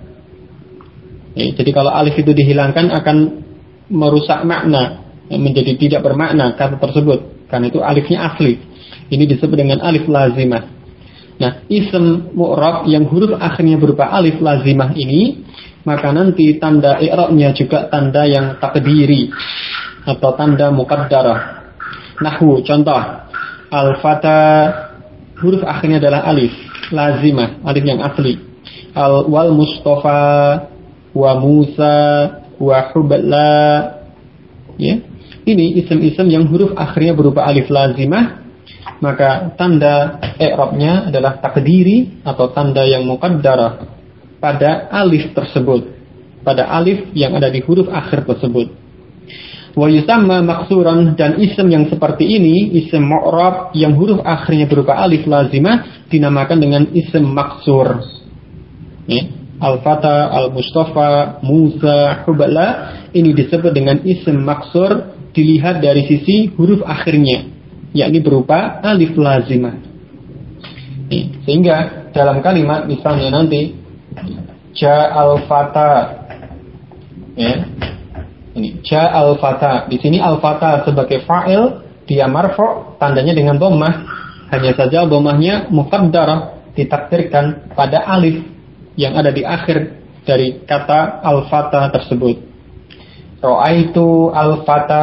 Ya, jadi kalau alif itu dihilangkan akan merusak makna, menjadi tidak bermakna kata tersebut, karena itu alifnya asli. Ini disebut dengan alif lazimah. Nah, ism mu'rab yang huruf akhirnya berupa alif lazimah ini, maka nanti tanda i'rabnya juga tanda yang takdiri atau tanda muqaddarah. Nahwu, contoh, al-fata huruf akhirnya adalah alif lazimah, alif yang asli. Wal mustafa wa Musa wa hubla, ya. Ini isim-isim yang huruf akhirnya berupa alif lazimah, maka tanda i'rabnya adalah takdiri atau tanda yang muqaddarah pada alif tersebut. pada alif yang ada di huruf akhir tersebut. Wa yusamma maksuran, dan ism yang seperti ini, ism mu'rab yang huruf akhirnya berupa alif lazimah, dinamakan dengan ism maksur. Ya. Al-Fata, Al-Mustafa, Musa, Hubala, ini disebut dengan ism maksur dilihat dari sisi huruf akhirnya, yakni berupa alif lazimah. Ya. Sehingga dalam kalimat misalnya nanti Ja'al Fata, ya. Ini Ja'al Fata. Di sini al-fata sebagai fa'il, dia marfu', tandanya dengan dhammah. Hanya saja dhammahnya muqaddarah, ditakdirkan pada alif yang ada di akhir dari kata al-fata tersebut. Ra'aitu al-fata.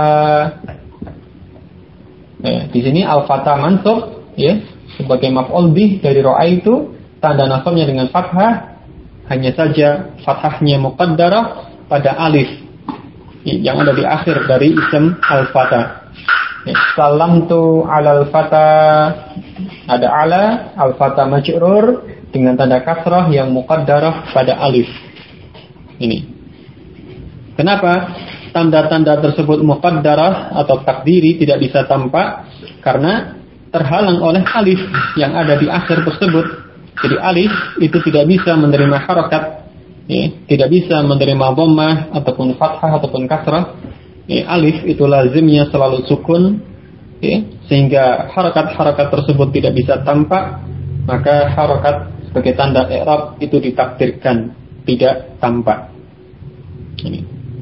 Ya, di sini al-fata mansub, ya, sebagai maf'ul bih dari ra'aitu, tanda nasabnya dengan fathah. Hanya saja fathahnya muqaddarah pada alif yang ada di akhir dari ism al-fata. Salamtu alal fata, ada ala, al-fata majrur dengan tanda kasrah yang muqaddarah pada alif. Ini. Kenapa tanda-tanda tersebut muqaddarah atau takdiri tidak bisa tampak? Karena terhalang oleh alif yang ada di akhir tersebut. Jadi alif itu tidak bisa menerima harakat, ya, tidak bisa menerima dhammah ataupun fathah ataupun kasrah. Alif itu lazimnya selalu sukun, ya, sehingga harakat-harakat tersebut tidak bisa tampak, maka harakat sebagai tanda i'rab itu ditakdirkan tidak tampak. Ini.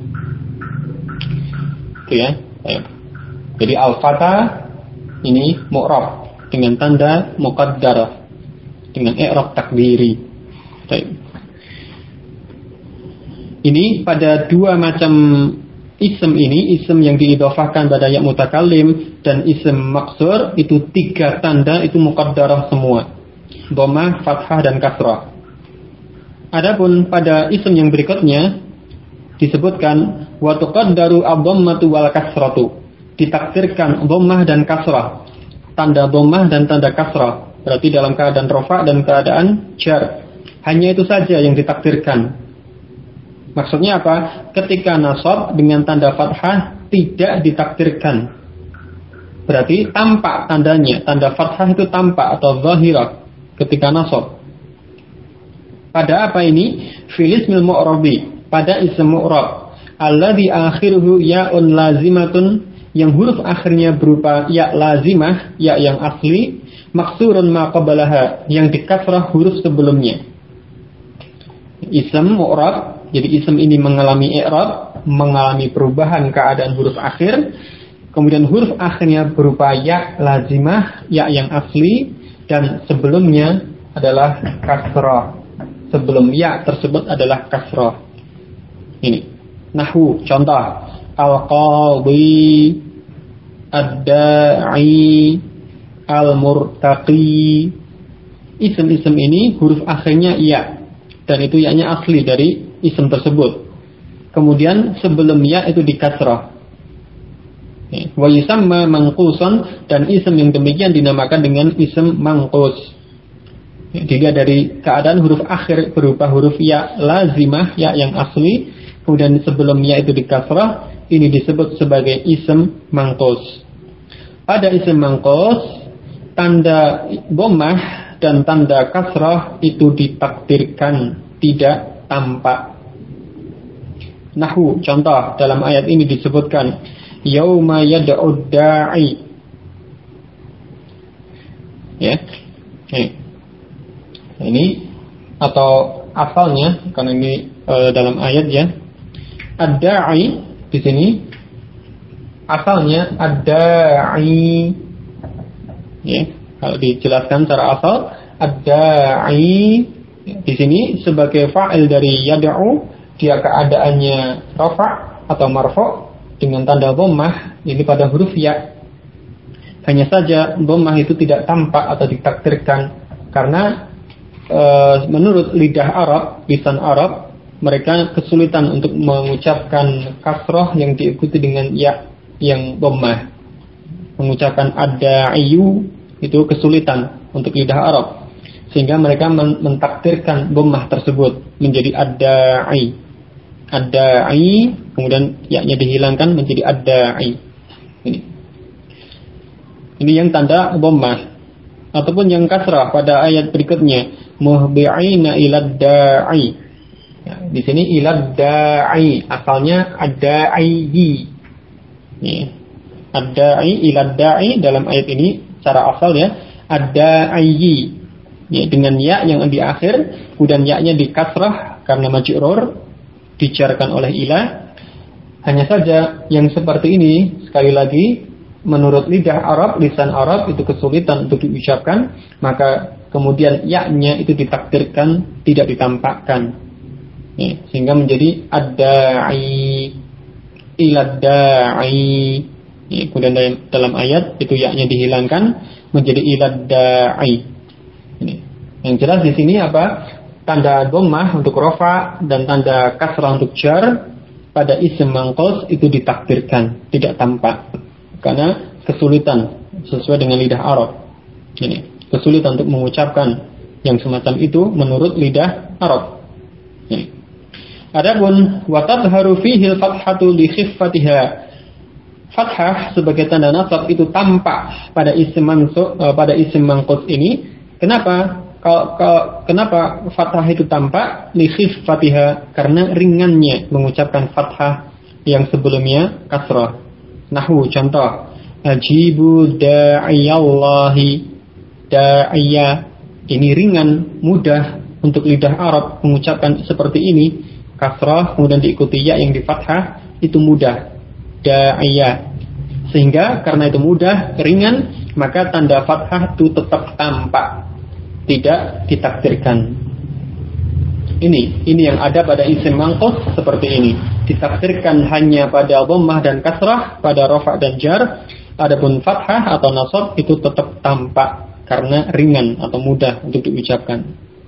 Itu ya. Jadi al-fata ini mu'rab dengan tanda muqaddarah dengan i'rab takdiri. Ini pada dua macam ism ini, ism yang diidhofahkan pada ya mutakallim dan ism maksur, itu tiga tanda itu muqaddarah semua, dhammah, fathah dan kasrah. Adapun pada ism yang berikutnya disebutkan wa tuqaddaru ad-dhammatu wal kasratu, ditakdirkan dhammah dan kasrah, tanda dhammah dan tanda kasrah, berarti dalam keadaan rafa dan keadaan jar. Hanya itu saja yang ditakdirkan. Maksudnya apa? Ketika nasab dengan tanda fathah tidak ditakdirkan. Berarti tampak tandanya, tanda fathah itu tampak atau zahirah ketika nasab. Pada apa ini? Fil ismil mu'rabi, pada ism mu'rab, alladzi akhiruhu ya'un lazimatun, yang huruf akhirnya berupa ya lazimah, ya yang asli, maksurun ma qablaha, yang dikasrah huruf sebelumnya. Ism mu'rab, jadi ism ini mengalami i'rab, mengalami perubahan keadaan huruf akhir, kemudian huruf akhirnya berupa ya lazimah, ya yang asli, dan sebelumnya adalah kasrah. Sebelum ya tersebut adalah kasrah. Ini nahwu, contoh al-qadhi, ad-da'i, al-murtaqi. Ism-ism ini huruf akhirnya ya, dan itu ya-nya asli dari ism tersebut. Kemudian sebelum ya itu dikasrah. Wa yusamma manqusan, dan ism yang demikian dinamakan dengan ism manqus. Dilihat dari keadaan huruf akhir berupa huruf ya lazimah, ya yang asli, kemudian sebelum ya itu dikasrah, ini disebut sebagai ism manqus. Pada ism manqus, tanda dhammah dan tanda kasrah itu ditakdirkan tidak tampak. Nahwu, contoh dalam ayat ini disebutkan yauma yad'ud da'i. Ya. Ini atau asalnya, karena ini dalam ayat ya. Ad-da'i di sini asalnya ad-da'i. Ya, kalau dijelaskan secara asal, ad-da'i di sini sebagai fa'il dari yad'u, dia keadaannya rafa' atau marfu' dengan tanda dhammah, ini pada huruf ya. Hanya saja dhammah itu tidak tampak atau ditakdirkan karena menurut lidah Arab, lisan Arab, mereka kesulitan untuk mengucapkan kasrah yang diikuti dengan ya yang dhammah. Mengucapkan ad-da'iyu itu kesulitan untuk lidah Arab, sehingga mereka mentakdirkan dhammah tersebut menjadi ad-da'i. ad-da'i, kemudian ya-nya dihilangkan menjadi ad-da'i. Ini yang tanda dhammah. Ataupun yang kasrah pada ayat berikutnya, muhbi'ina ilad da'i. Ya, di sini ilad da'i, asalnya ad-da'i. Ya. Ad-da'i ilad da'i dalam ayat ini secara asal ya ad-da'i. Ya, dengan ya yang di akhir, kemudian ya-nya di kasrah karena majrur dijarkan oleh ilah. Hanya saja yang seperti ini sekali lagi menurut lidah Arab, lisan Arab itu kesulitan untuk diucapkan, maka kemudian ya-nya itu ditakdirkan tidak ditampakkan, ya, sehingga menjadi ad-da'i ilad da'i. Ya, kemudian dalam ayat itu ya-nya dihilangkan menjadi ilad da'i. Ini. Yang jelas di sini apa? Tanda dhammah untuk rafa dan tanda kasrah untuk jar pada isim manqus itu ditakdirkan, tidak tampak. Karena kesulitan sesuai dengan lidah Arab. Ini kesulitan untuk mengucapkan yang semacam itu menurut lidah Arab. Ini. Adapun wa tadharu fihi al-fathatu li khiffatiha. Fathah sebagai tanda nasab itu tampak pada isim mansub, pada isim manqus ini. Kenapa? Kenapa fathah itu tampak? Li khiffatiha, karena ringannya mengucapkan fathah yang sebelumnya kasrah. Nahwu contoh, ajibu da'iyallahi, da'iya, ini ringan, mudah untuk lidah Arab mengucapkan seperti ini, kasrah kemudian diikuti ya yang di fathah, itu mudah, da'iya. Sehingga karena itu mudah, ringan, maka tanda fathah itu tetap tampak, tidak ditakdirkan. Ini yang ada pada isim manqus seperti ini. Ditakdirkan hanya pada dhammah dan kasrah, pada rafa dan jar. Adapun fathah atau nasab itu tetap tampak karena ringan atau mudah untuk diucapkan.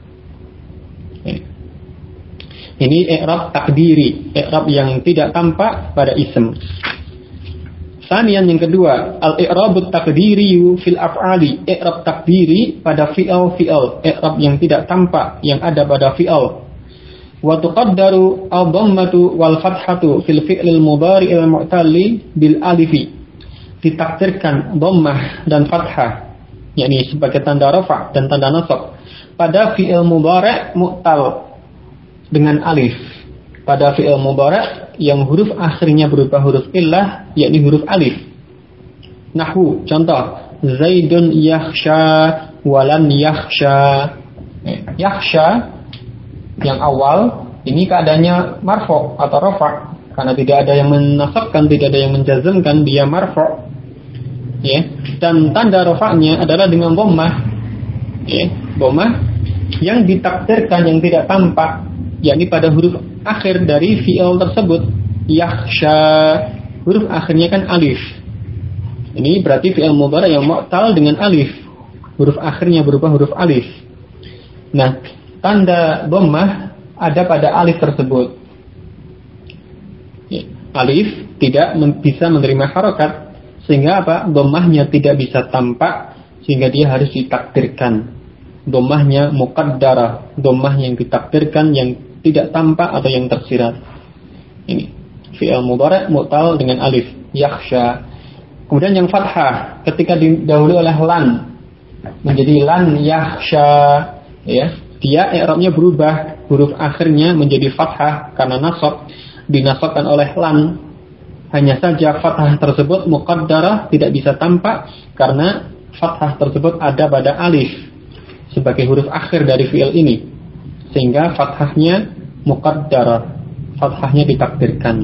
Ini i'rab takdiri, i'rab yang tidak tampak pada isim. Sanian yang kedua, al-i'rabut takdiri fil af'ali, i'rab takdiri pada fi'al, i'rab yang tidak tampak yang ada pada fi'al. Wa tuqaddaru ad-dhammatu wal fathatu fil fi'lil mudhari'il mu'talli bil alifi. Ditakdirkan dhammah dan fathah, yakni sebagai tanda rafa dan tanda nasab pada fi'il mudhari' mu'tal dengan alif. Pada fi'il mudhari' yang huruf akhirnya berupa huruf illah, yakni huruf alif. Nahwu contoh, Zaidun yakhsha walan yakhsha. Yakhsha yang awal ini keadaannya marfu' atau rafa, karena tidak ada yang menasabkan, tidak ada yang menjazmkan, dia marfu'. Ya, dan tanda rafa'nya adalah dengan dhammah. Ya, dhammah yang ditakdirkan yang tidak tampak, yakni pada huruf akhir dari fi'il tersebut. Yakhsha, huruf akhirnya kan alif. Ini berarti fi'il mudhari' yang mu'tal dengan alif, huruf akhirnya berupa huruf alif. Nah, tanda dhammah ada pada alif tersebut. Ya, alif tidak bisa menerima harokat, sehingga apa? Dhammahnya tidak bisa tampak, sehingga dia harus ditakdirkan. Dhammahnya muqaddarah, dhammah yang ditakdirkan, yang tidak tampak atau yang tersirat. Ini fi'il mudhari' mu'tal dengan alif, yakhsha. Kemudian yang fathah ketika didahului oleh lan menjadi lan yakhsha, ya. Dia i'rabnya berubah, huruf akhirnya menjadi fathah karena nasab, dinasabkan oleh lan. Hanya saja fathah tersebut muqaddarah, tidak bisa tampak karena fathah tersebut ada pada alif sebagai huruf akhir dari fi'il ini, sehingga fathahnya muqaddarah, fathahnya ditakdirkan.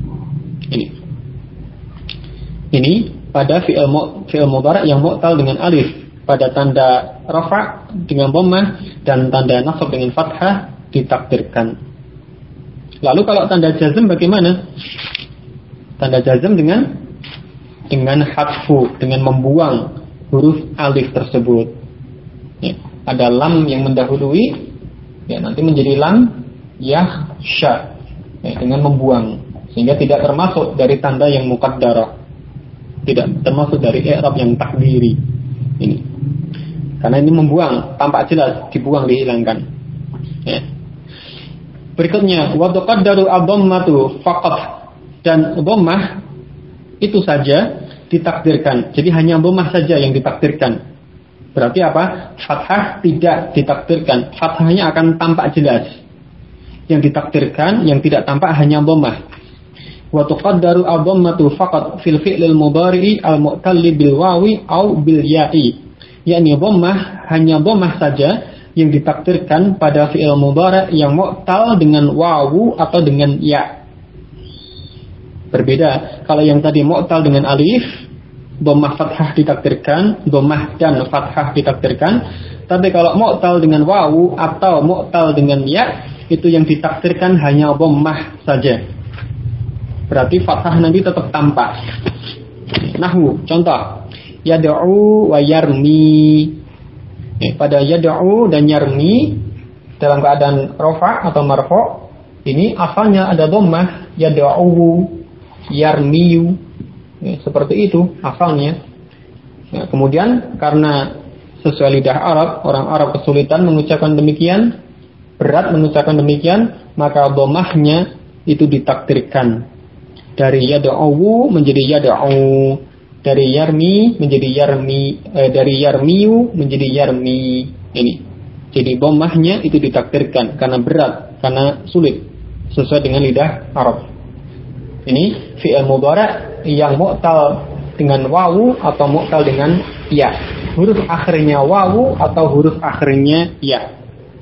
Ini pada fi'il mudhari' yang mu'tal dengan alif, pada tanda rafa dengan dhammah dan tanda nasab dengan fathah ditakdirkan. Lalu kalau tanda jazm bagaimana? Tanda jazm dengan hadfu, dengan membuang huruf alif tersebut. Ya, ada lam yang mendahului, ya, nanti menjadi lam yakhsha, ya, dengan membuang, sehingga tidak termasuk dari tanda yang muqaddarah, tidak termasuk dari i'rab yang takdiri. Ini karena ini membuang, tampak jelas, dibuang, dihilangkan. Ya. Berikutnya, wa tuqaddaru ad-dhammatu faqat, dan dhammah itu saja ditakdirkan. Jadi hanya dhammah saja yang ditakdirkan. Berarti apa? Fathah tidak ditakdirkan. Fathahnya akan tampak jelas. Yang ditakdirkan, yang tidak tampak hanya dhammah. Wa tuqaddaru ad-dhammatu faqat fil fi'lil mudhari'i al-mu'talli bil wawi au bil ya'i. Yakni dhammah hanya dhammah saja yang ditakdirkan pada fi'il mudhari' yang mu'tal dengan wawu atau dengan ya. Berbeda. Kalau yang tadi mu'tal dengan alif, dhammah fathah ditakdirkan, dhammah dan fathah ditakdirkan. Tapi kalau mu'tal dengan wawu atau mu'tal dengan ya, itu yang ditakdirkan hanya dhammah saja. Berarti fathah nanti tetap tampak. Nahwu, contoh. Yad'u wa yarmi. Pada yad'u dan yarmi dalam keadaan rafa atau marfu, ini asalnya ada dhammah, yad'u, yarmiyu. Seperti itu asalnya. Kemudian karena sesuai lidah Arab, orang Arab kesulitan mengucapkan demikian, berat mengucapkan demikian, maka dhammahnya itu ditakdirkan. Dari yad'u menjadi yad'u, dari yarmi menjadi yarmi, dari yarmiyu menjadi yarmi. Ini. Jadi dhammahnya itu ditakdirkan karena berat, karena sulit sesuai dengan lidah Arab. Ini fi'il mudhari' yang mu'tal dengan wawu atau mu'tal dengan ya. Huruf akhirnya wawu atau huruf akhirnya ya.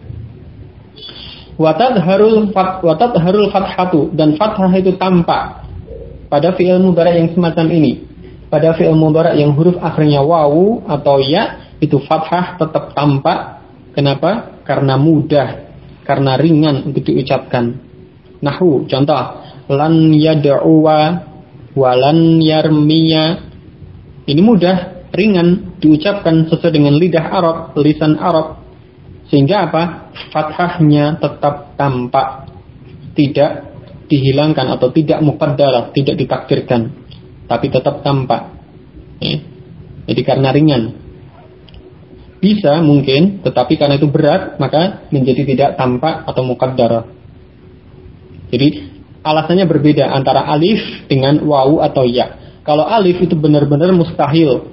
Wa tadharul fathatu, dan fathah itu tampak pada fi'il mudhari' yang semacam ini. Pada fi'il mudhari' yang huruf akhirnya wawu atau ya, itu fathah tetap tampak. Kenapa? Karena mudah, karena ringan untuk diucapkan. Nahwu, contoh, lan yad'uwa wa lan yarmiya. Ini mudah, ringan diucapkan sesuai dengan lidah Arab, lisan Arab. Sehingga apa? Fathahnya tetap tampak, tidak dihilangkan atau tidak muqaddarah, tidak ditakdirkan, tapi tetap tampak. Jadi karena ringan bisa mungkin, tetapi karena itu berat maka menjadi tidak tampak atau muqaddarah. Jadi alasannya berbeda antara alif dengan wawu atau ya. Kalau alif itu benar-benar mustahil.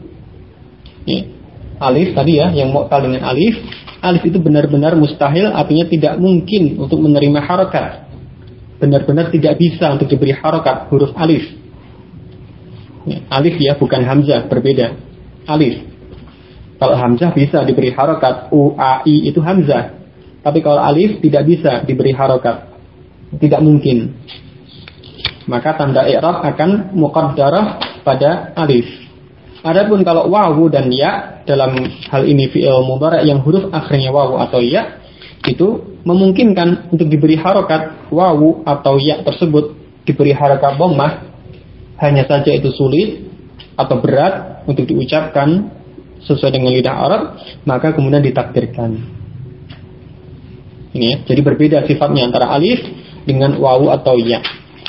Alif tadi ya, yang mu'tal dengan alif itu benar-benar mustahil, artinya tidak mungkin untuk menerima harakat. Benar-benar tidak bisa untuk diberi harakat huruf alif. Alif ya, bukan hamzah, berbeda. Alif. Kalau hamzah bisa diberi harakat, u, a, i itu hamzah. Tapi kalau alif tidak bisa diberi harakat. Tidak mungkin. Maka tanda i'rab akan muqaddarah pada alif. Adapun kalau wawu dan ya, dalam hal ini fi'il mudhari' yang huruf akhirnya wawu atau ya, itu memungkinkan untuk diberi harakat wawu atau ya tersebut diberi harakat dhammah. Hanya saja itu sulit atau berat untuk diucapkan sesuai dengan lidah Arab, maka kemudian ditakdirkan. Ini ya, jadi berbeda sifatnya antara alif dengan wawu atau ya.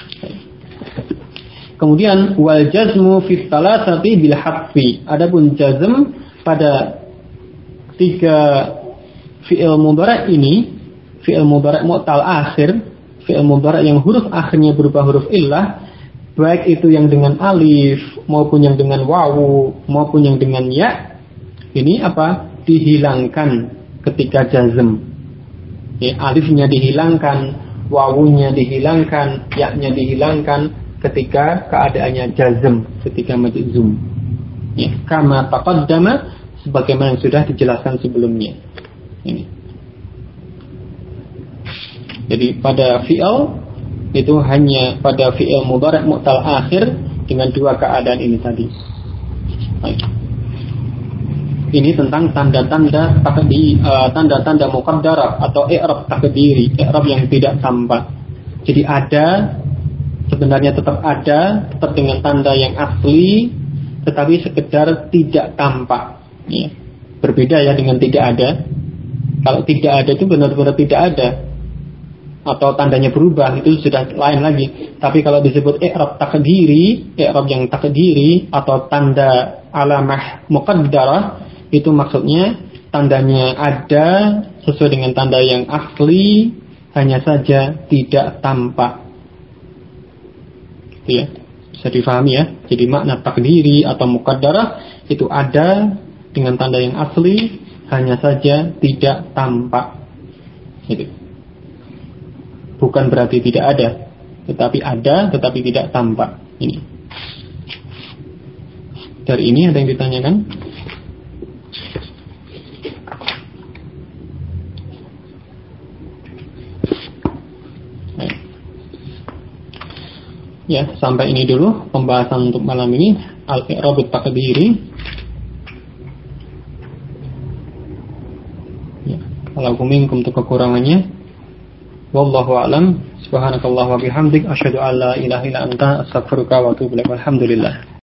Kemudian wal jazmu fi thalathati bil hadfi. Adapun jazm pada tiga fi'il mudhari' ini, fi'il mudhari' mu'tal akhir, fi'il mudhari' yang huruf akhirnya berupa huruf illah, baik itu yang dengan alif maupun yang dengan wawu maupun yang dengan ya, ini apa? Dihilangkan ketika jazm. Alifnya dihilangkan, wawunya dihilangkan, ya-nya dihilangkan ketika keadaannya jazm, ketika majzum. Kama taqaddama, sebagaimana yang sudah dijelaskan sebelumnya. Ini. Jadi pada fi'il itu hanya pada fi'il mudhari' mu'tal akhir dengan dua keadaan ini tadi. Baik. Ini tentang tanda-tanda tanda-tanda muqaddarah atau i'rab takdiri, i'rab yang tidak tampak. Jadi ada, sebenarnya tetap ada, tetap dengan tanda yang asli, tetapi sekedar tidak tampak. Ya. Berbeda ya dengan tidak ada. Kalau tidak ada itu benar-benar tidak ada, atau tandanya berubah, itu sudah lain lagi. Tapi kalau disebut i'rab takdiri, i'rab yang takdiri atau tanda alamah muqaddarah, itu maksudnya tandanya ada sesuai dengan tanda yang asli, hanya saja tidak tampak. Ya, bisa difahami ya. Jadi makna takdiri atau muqaddarah itu ada dengan tanda yang asli, hanya saja tidak tampak. Gitu. Bukan berarti tidak ada, tetapi ada, tetapi tidak tampak. Ini. Dari ini ada yang ditanyakan? Ya, sampai ini dulu pembahasan untuk malam ini, al-i'rabut taqdiri. Ya, kalau minkum untuk kekurangannya, wallahu a'lam. Subhanakallah wa bihamdik, asyhadu an la ilaha illa anta, astaghfiruka wa atubu ilaik. Alhamdulillah.